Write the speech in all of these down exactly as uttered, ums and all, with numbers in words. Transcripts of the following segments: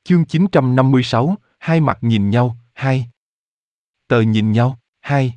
Chương chín trăm năm mươi sáu, hai mặt nhìn nhau, hai. Tờ nhìn nhau, hai.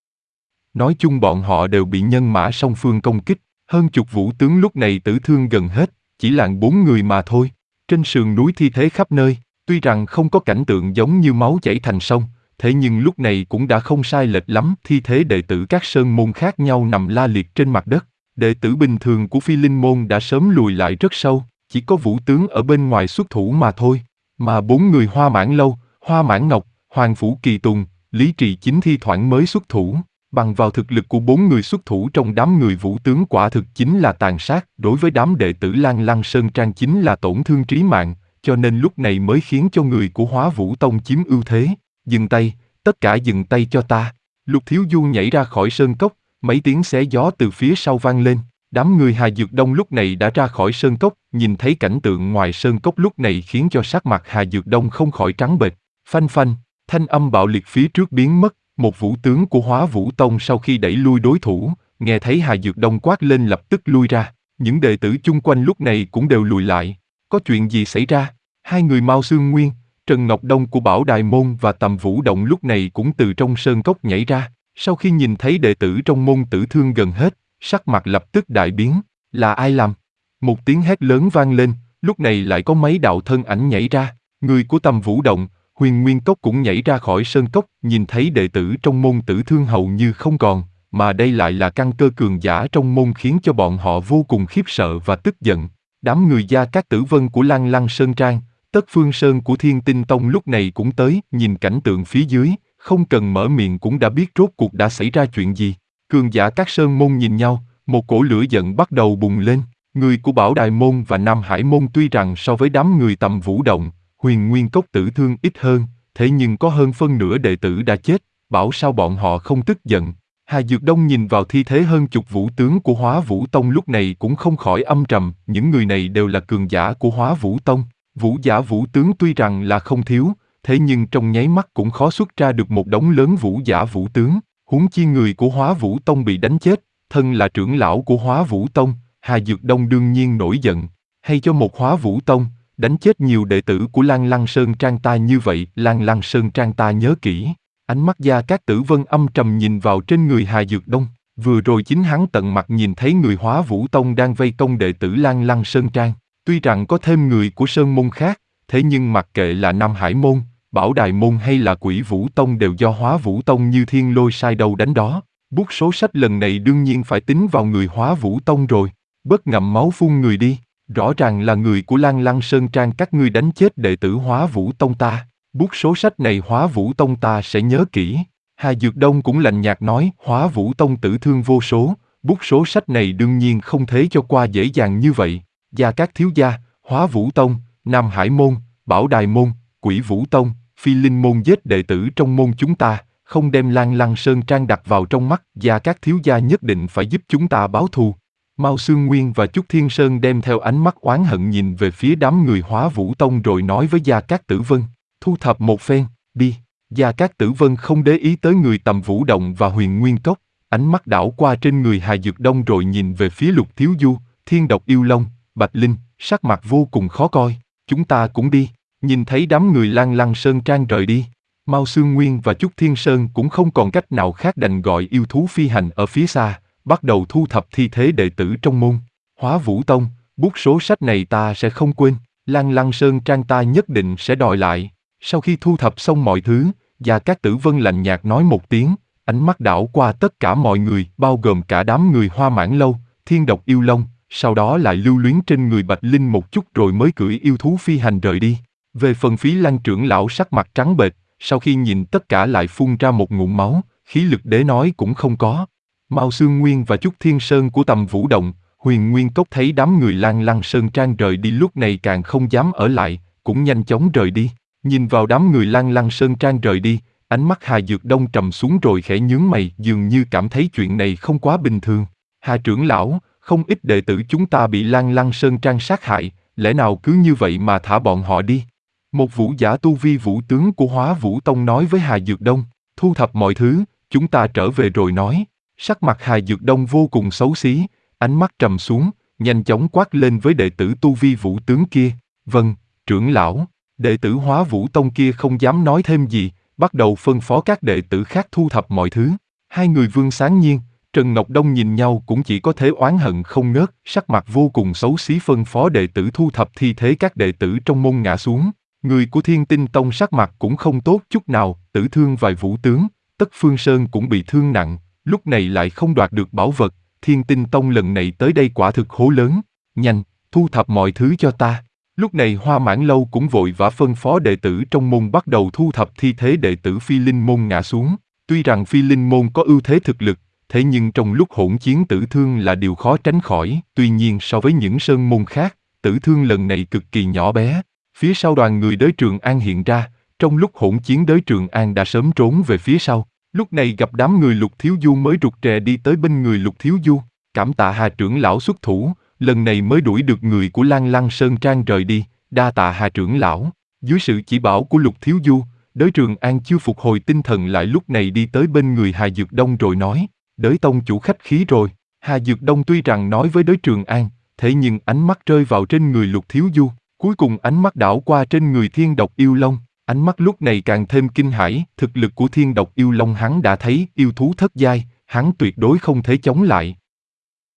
Nói chung bọn họ đều bị nhân mã song phương công kích, hơn chục vũ tướng lúc này tử thương gần hết, chỉ lạng bốn người mà thôi. Trên sườn núi thi thế khắp nơi, tuy rằng không có cảnh tượng giống như máu chảy thành sông, thế nhưng lúc này cũng đã không sai lệch lắm, thi thế đệ tử các sơn môn khác nhau nằm la liệt trên mặt đất. Đệ tử bình thường của Phi Linh môn đã sớm lùi lại rất sâu, chỉ có vũ tướng ở bên ngoài xuất thủ mà thôi. Mà bốn người Hoa Mãn Lâu, Hoa Mãn Ngọc, Hoàng Phủ Kỳ Tùng, Lý Trì Chính thi thoảng mới xuất thủ. Bằng vào thực lực của bốn người xuất thủ trong đám người vũ tướng quả thực chính là tàn sát, đối với đám đệ tử Lan Lăng Sơn Trang chính là tổn thương trí mạng, cho nên lúc này mới khiến cho người của Hóa Vũ Tông chiếm ưu thế. Dừng tay, tất cả dừng tay cho ta. Lục Thiếu Du nhảy ra khỏi sơn cốc, mấy tiếng xé gió từ phía sau vang lên. Đám người Hà Dược Đông lúc này đã ra khỏi sơn cốc, nhìn thấy cảnh tượng ngoài sơn cốc lúc này khiến cho sắc mặt Hà Dược Đông không khỏi trắng bệch. Phanh phanh, thanh âm bạo liệt phía trước biến mất, một vũ tướng của Hóa Vũ Tông sau khi đẩy lui đối thủ, nghe thấy Hà Dược Đông quát lên lập tức lui ra. Những đệ tử chung quanh lúc này cũng đều lùi lại. Có chuyện gì xảy ra? Hai người Mao Xương Nguyên, Trần Ngọc Đông của Bảo Đài Môn và Tầm Vũ Động lúc này cũng từ trong sơn cốc nhảy ra. Sau khi nhìn thấy đệ tử trong môn tử thương gần hết, sắc mặt lập tức đại biến. Là ai làm? Một tiếng hét lớn vang lên, lúc này lại có mấy đạo thân ảnh nhảy ra. Người của Tầm Vũ Động, Huyền Nguyên Cốc cũng nhảy ra khỏi sơn cốc, nhìn thấy đệ tử trong môn tử thương hầu như không còn, mà đây lại là căn cơ cường giả trong môn khiến cho bọn họ vô cùng khiếp sợ và tức giận. Đám người Gia Cát Tử Vân của Lan Lăng Sơn Trang, Tất Phương Sơn của Thiên Tinh Tông lúc này cũng tới, nhìn cảnh tượng phía dưới, không cần mở miệng cũng đã biết rốt cuộc đã xảy ra chuyện gì. Cường giả các sơn môn nhìn nhau, một cổ lửa giận bắt đầu bùng lên. Người của Bảo Đài Môn và Nam Hải Môn tuy rằng so với đám người Tầm Vũ Động, Huyền Nguyên Cốc tử thương ít hơn, thế nhưng có hơn phân nửa đệ tử đã chết, bảo sao bọn họ không tức giận. Hà Dược Đông nhìn vào thi thế hơn chục vũ tướng của Hóa Vũ Tông lúc này cũng không khỏi âm trầm, những người này đều là cường giả của Hóa Vũ Tông. Vũ giả vũ tướng tuy rằng là không thiếu, thế nhưng trong nháy mắt cũng khó xuất ra được một đống lớn vũ giả vũ tướng, huống chi người của Hóa Vũ Tông bị đánh chết, thân là trưởng lão của Hóa Vũ Tông, Hà Dược Đông đương nhiên nổi giận, hay cho một Hóa Vũ Tông, đánh chết nhiều đệ tử của Lan Lăng Sơn Trang ta như vậy, Lan Lăng Sơn Trang ta nhớ kỹ. Ánh mắt Gia Cát Tử Vân âm trầm nhìn vào trên người Hà Dược Đông, vừa rồi chính hắn tận mặt nhìn thấy người Hóa Vũ Tông đang vây công đệ tử Lan Lăng Sơn Trang. Tuy rằng có thêm người của Sơn Môn khác, thế nhưng mặc kệ là Nam Hải Môn, Bảo Đài Môn hay là Quỷ Vũ Tông đều do Hóa Vũ Tông như thiên lôi sai đâu đánh đó. Bút số sách lần này đương nhiên phải tính vào người Hóa Vũ Tông rồi. Bớt ngậm máu phun người đi, rõ ràng là người của Lan Lăng Sơn Trang các ngươi đánh chết đệ tử Hóa Vũ Tông ta. Bút số sách này Hóa Vũ Tông ta sẽ nhớ kỹ. Hà Dược Đông cũng lạnh nhạt nói, Hóa Vũ Tông tử thương vô số, bút số sách này đương nhiên không thể cho qua dễ dàng như vậy. Gia Cát thiếu gia, Hóa Vũ Tông, Nam Hải Môn, Bảo Đài Môn, Quỷ Vũ Tông, Phi Linh Môn giết đệ tử trong môn chúng ta, không đem Lan Lăng Sơn Trang đặt vào trong mắt, Gia Cát thiếu gia nhất định phải giúp chúng ta báo thù. Mao Xương Nguyên và Chúc Thiên Sơn đem theo ánh mắt oán hận nhìn về phía đám người Hóa Vũ Tông rồi nói với Gia Cát Tử Vân, thu thập một phen, đi. Gia Cát Tử Vân không để ý tới người Tầm Vũ Động và Huyền Nguyên Cốc, ánh mắt đảo qua trên người Hà Dược Đông rồi nhìn về phía Lục Thiếu Du, Thiên Độc Yêu Long, Bạch Linh, sắc mặt vô cùng khó coi. Chúng ta cũng đi. Nhìn thấy đám người Lan Lăng Sơn Trang rời đi, Mao Xương Nguyên và Chúc Thiên Sơn cũng không còn cách nào khác đành gọi yêu thú phi hành ở phía xa, bắt đầu thu thập thi thế đệ tử trong môn. Hóa Vũ Tông, bút số sách này ta sẽ không quên, Lan Lăng Sơn Trang ta nhất định sẽ đòi lại. Sau khi thu thập xong mọi thứ, Gia Cát Tử Vân lạnh nhạt nói một tiếng, ánh mắt đảo qua tất cả mọi người, bao gồm cả đám người Hoa Mãn Lâu, Thiên Độc Yêu Long, sau đó lại lưu luyến trên người Bạch Linh một chút rồi mới cưỡi yêu thú phi hành rời đi. Về phần Phí Lan trưởng lão sắc mặt trắng bệch, sau khi nhìn tất cả lại phun ra một ngụm máu, khí lực để nói cũng không có. Mao Xương Nguyên và Chúc Thiên Sơn của Tầm Vũ Động, Huyền Nguyên Cốc thấy đám người Lan Lăng Sơn Trang rời đi lúc này càng không dám ở lại, cũng nhanh chóng rời đi. Nhìn vào đám người Lan Lăng Sơn Trang rời đi, ánh mắt Hà Dược Đông trầm xuống rồi khẽ nhướng mày, dường như cảm thấy chuyện này không quá bình thường. Hà trưởng lão, không ít đệ tử chúng ta bị Lan Lăng Sơn Trang sát hại, lẽ nào cứ như vậy mà thả bọn họ đi? Một vũ giả tu vi vũ tướng của Hóa Vũ Tông nói với Hà Dược Đông, thu thập mọi thứ, chúng ta trở về rồi nói. Sắc mặt Hà Dược Đông vô cùng xấu xí, ánh mắt trầm xuống, nhanh chóng quát lên với đệ tử tu vi vũ tướng kia, vâng, trưởng lão. Đệ tử Hóa Vũ Tông kia không dám nói thêm gì, bắt đầu phân phó các đệ tử khác thu thập mọi thứ. Hai người Vương Sáng Nhiên, Trần Ngọc Đông nhìn nhau cũng chỉ có thể oán hận không ngớt, sắc mặt vô cùng xấu xí phân phó đệ tử thu thập thi thể các đệ tử trong môn ngã xuống. Người của Thiên Tinh Tông sắc mặt cũng không tốt chút nào, tử thương vài vũ tướng, Tất Phương Sơn cũng bị thương nặng, lúc này lại không đoạt được bảo vật, Thiên Tinh Tông lần này tới đây quả thực hố lớn, nhanh, thu thập mọi thứ cho ta. Lúc này Hoa Mãn Lâu cũng vội vã phân phó đệ tử trong môn bắt đầu thu thập thi thể đệ tử Phi Linh môn ngã xuống. Tuy rằng Phi Linh môn có ưu thế thực lực, thế nhưng trong lúc hỗn chiến tử thương là điều khó tránh khỏi. Tuy nhiên so với những sơn môn khác, tử thương lần này cực kỳ nhỏ bé. Phía sau đoàn người Đới Trường An hiện ra, trong lúc hỗn chiến Đới Trường An đã sớm trốn về phía sau. Lúc này gặp đám người Lục Thiếu Du mới rụt rè đi tới bên người Lục Thiếu Du, cảm tạ Hà trưởng lão xuất thủ, lần này mới đuổi được người của Lan Lăng Sơn Trang rời đi, đa tạ Hà trưởng lão. Dưới sự chỉ bảo của Lục Thiếu Du, Đới Trường An chưa phục hồi tinh thần lại lúc này đi tới bên người Hà Dược Đông rồi nói, Đới tông chủ khách khí rồi. Hà Dược Đông tuy rằng nói với Đới Trường An, thế nhưng ánh mắt rơi vào trên người Lục Thiếu Du, cuối cùng ánh mắt đảo qua trên người Thiên Độc Yêu Long, ánh mắt lúc này càng thêm kinh hãi, thực lực của Thiên Độc Yêu Long hắn đã thấy, yêu thú thất giai, hắn tuyệt đối không thể chống lại.